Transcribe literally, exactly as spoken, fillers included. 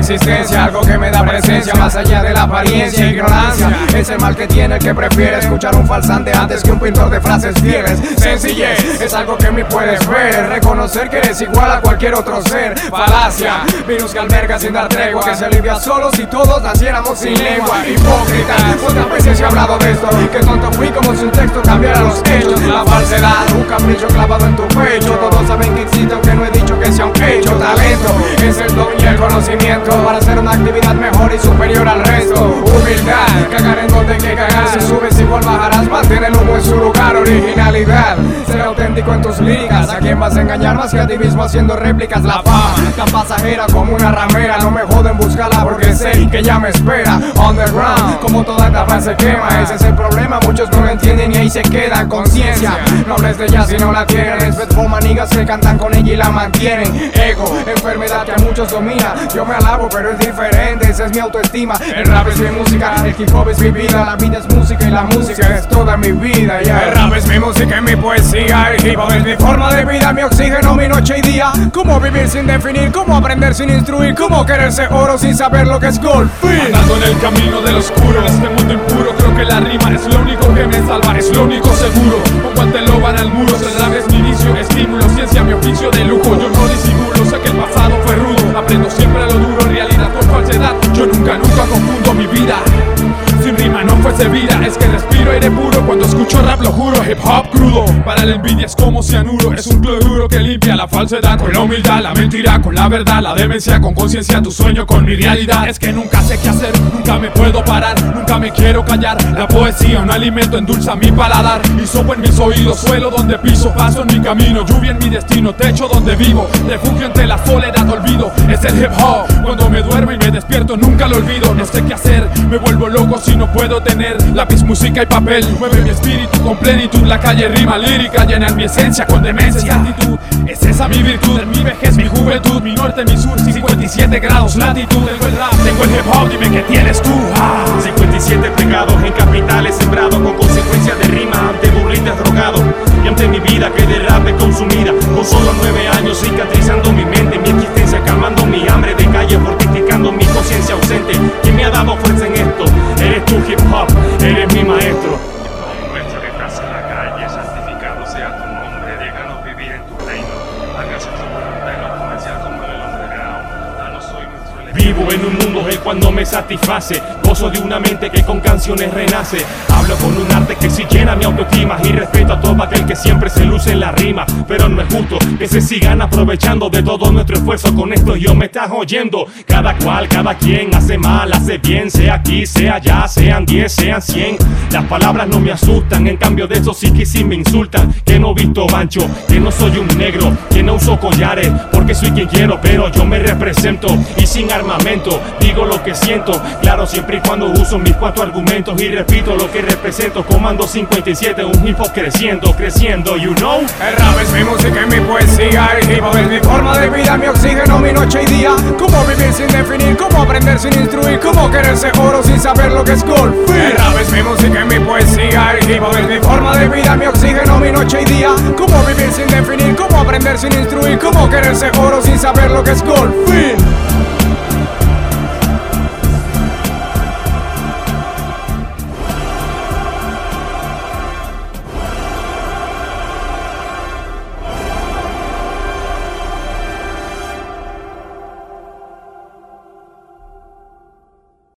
existencia, algo que me da presencia más allá de la apariencia. Ignorancia es el mal que tiene el que prefiere escuchar un falsante antes que un pintor de frases fieles. Sencillez es algo que me puedes ver, es reconocer que eres igual a cualquier otro ser. Falacia, virus que alberga sin dar tregua, que se alivia solo si todos naciéramos sin lengua. Hipócrita, cuántas veces he hablado de esto, que tonto fui como si un texto cambiara los hechos. La falsedad, un capricho clavado en tu pecho, todos saben que existe aunque no he dicho que sea un hecho. Talento es el don y el conocimiento para hacer una actividad mejor y superior al resto. Humildad, cagar en donde hay que cagar, si subes igual bajarás, mantén el humo en su lugar. Originalidad, ser auténtico en tus líricas, ¿a quién vas a engañar más que a ti mismo haciendo réplicas? La fama, tan pasajera como una ramera, no me joden, búscala porque sé que ya me espera. Underground, como toda etapa se quema, ese es el problema, muchos no lo entienden y ahí se quedan. Conciencia, no hables de ella si no la tienen, respect for manigas que cantan con ella y la mantienen. Ego, enfermedad que a muchos domina, yo me alabo pero es diferente, esa es mi autoestima. El rap es mi música, el hip hop es mi vida, la vida es música y la música es toda mi vida, yeah. El rap es mi música y mi poesía, el hip hop es mi forma de vida, mi oxígeno, mi noche y día. Cómo vivir sin definir, cómo aprender sin instruir, cómo quererse oro sin saber lo que es gold. Andando en el camino del oscuro, en este mundo impuro, creo que la rima es lo único que me salva, es lo único seguro. Pongo ante lo van al muro, el rap es mi inicio, estímulo, ciencia, mi oficio de lujo. Yo no disimulo, sé que el pasado fue rudo, aprendo siempre a lo duro, realidad con falsedad. Yo nunca, nunca confundo mi vida. Sin rima no fuese vida, es que respiro aire puro cuando escucho rap, lo juro. Hip hop crudo, para la envidia es como cianuro, es un cloruro que limpia la falsedad con la humildad, la mentira con la verdad, la demencia con conciencia, tu sueño con mi realidad. Es que nunca sé qué hacer, nunca me puedo parar, nunca me quiero callar. La poesía, un alimento, endulza mi paladar. Y sopo en mis oídos, suelo donde piso, paso en mi camino, lluvia en mi destino, techo donde vivo, refugio ante la soledad, olvido. Es el hip hop, cuando me duermo y me despierto nunca lo olvido. No sé qué hacer, me vuelvo loco si no puedo tener lápiz, música y papel. Mueve mi espíritu con plenitud, la calle rima lírica, llena mi esencia con demencia. Actitud, es esa mi virtud, en mi vejez, mi juventud, mi norte, mi sur, cincuenta y siete grados latitud. Tengo el rap, tengo el hip hop, dime qué tienes tú. Ah. cincuenta y siete pegados en capitales sembrados con consecuencias de rima ante burlites drogados. Y ante mi vida que de rap es consumida, con solo nueve años cicatrizando mi mente, mi existencia, calmando mi hambre de calle, fortificando mi conciencia ausente. ¿Quién me ha dado fuerza en esto? Eres tu hip hop, eres mi maestro. Nuestra que estás en la calle, santificado sea tu nombre, déjanos vivir en tu reino, hágase tu voluntad en lo comercial como en el underground, danos hoy nuestro elemento. Vivo en un mundo el cual no me satisface, gozo de una mente que con canciones renace. Hablo con un arte que si llena mi autoestima y respeto a todo aquel que siempre se luce en la rima. Pero no es justo que se sigan aprovechando de todo nuestro esfuerzo. Con esto yo me estás oyendo. Cada cual, cada quien hace mal, hace bien, sea aquí, sea allá, sean diez, sean cien. Las palabras no me asustan, en cambio de eso sí que sí me insultan. Que no visto bancho, que no soy un negro, que no uso collares, porque soy quien quiero, pero yo me represento. Y sin armamento, digo lo que siento, claro, siempre y cuando uso mis cuatro argumentos. Y repito lo que represento, Comando cincuenta y siete, un hip hop creciendo, creciendo, you know. El rap es mi música y mi poesía, el hip hop es mi forma de vida, mi oxígeno, mi noche y día. Cómo vivir sin definir, cómo aprender sin instruir, cómo quererse oro sin saber lo que es gold. El rap es mi música y mi poesía, el hip hop es mi forma de vida, mi oxígeno, mi noche y día. Cómo vivir sin definir, cómo aprender sin instruir, cómo quererse oro sin saber lo que es gold. Fin.